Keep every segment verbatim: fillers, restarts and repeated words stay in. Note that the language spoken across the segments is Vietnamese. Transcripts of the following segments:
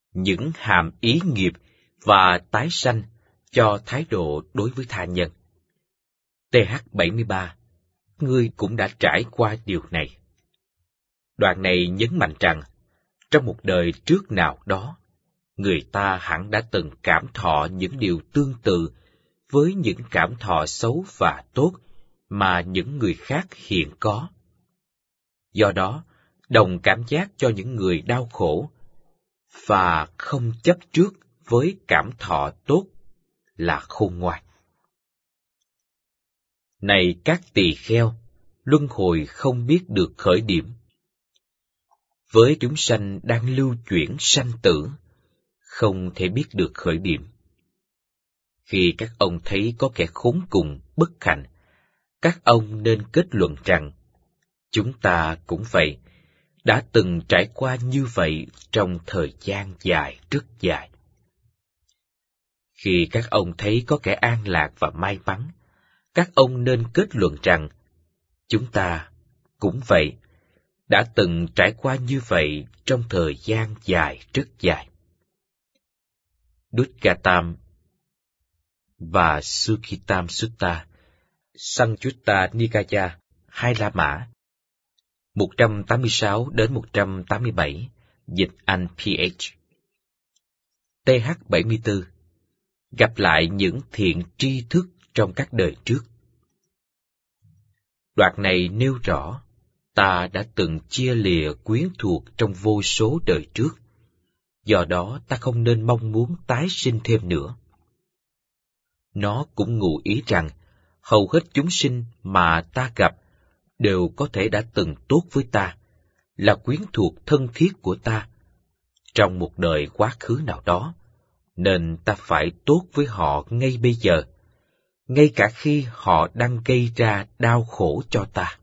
những hàm ý nghiệp và tái sanh cho thái độ đối với tha nhân. tê hát bảy mươi ba, ngươi cũng đã trải qua điều này. Đoạn này nhấn mạnh rằng, trong một đời trước nào đó, người ta hẳn đã từng cảm thọ những điều tương tự với những cảm thọ xấu và tốt mà những người khác hiện có. Do đó, đồng cảm giác cho những người đau khổ và không chấp trước với cảm thọ tốt là khôn ngoan. Này các tỳ kheo, luân hồi không biết được khởi điểm. Với chúng sanh đang lưu chuyển sanh tử, không thể biết được khởi điểm. Khi các ông thấy có kẻ khốn cùng, bất hạnh, các ông nên kết luận rằng, chúng ta cũng vậy, đã từng trải qua như vậy trong thời gian dài, rất dài. Khi các ông thấy có kẻ an lạc và may mắn, các ông nên kết luận rằng, chúng ta cũng vậy, đã từng trải qua như vậy trong thời gian dài, rất dài. Dutgatam và Sukhitam Sutta, Sanjutta Nikaya, Hai La Mã, một trăm tám mươi sáu đến một trăm tám mươi bảy, dịch Anh pê hát. tê hát bảy mươi tư, gặp lại những thiện tri thức trong các đời trước. Đoạn này nêu rõ, ta đã từng chia lìa quyến thuộc trong vô số đời trước, do đó ta không nên mong muốn tái sinh thêm nữa. Nó cũng ngụ ý rằng, hầu hết chúng sinh mà ta gặp đều có thể đã từng tốt với ta, là quyến thuộc thân thiết của ta, trong một đời quá khứ nào đó, nên ta phải tốt với họ ngay bây giờ, ngay cả khi họ đang gây ra đau khổ cho ta.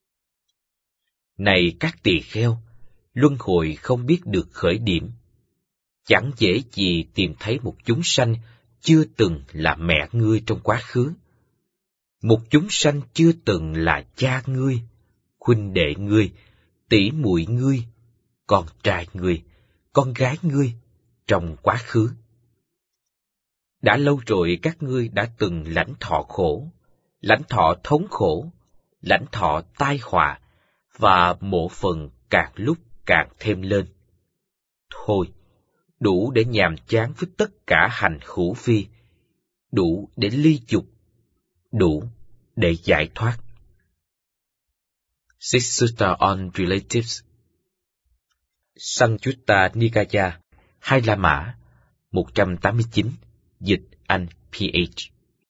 Này các tỳ kheo, luân hồi không biết được khởi điểm. Chẳng dễ gì tìm thấy một chúng sanh chưa từng là mẹ ngươi trong quá khứ, một chúng sanh chưa từng là cha ngươi, huynh đệ ngươi, tỷ muội ngươi, con trai ngươi, con gái ngươi trong quá khứ. Đã lâu rồi các ngươi đã từng lãnh thọ khổ, lãnh thọ thống khổ, lãnh thọ tai họa, và mộ phần càng lúc càng thêm lên. Thôi, đủ để nhàm chán với tất cả hành hữu vi, đủ để ly dục, đủ để giải thoát. Six Sutta on Relatives, Sanjutta Nikaya, Hai La Mã, một trăm tám mươi chín, dịch Anh pê hát.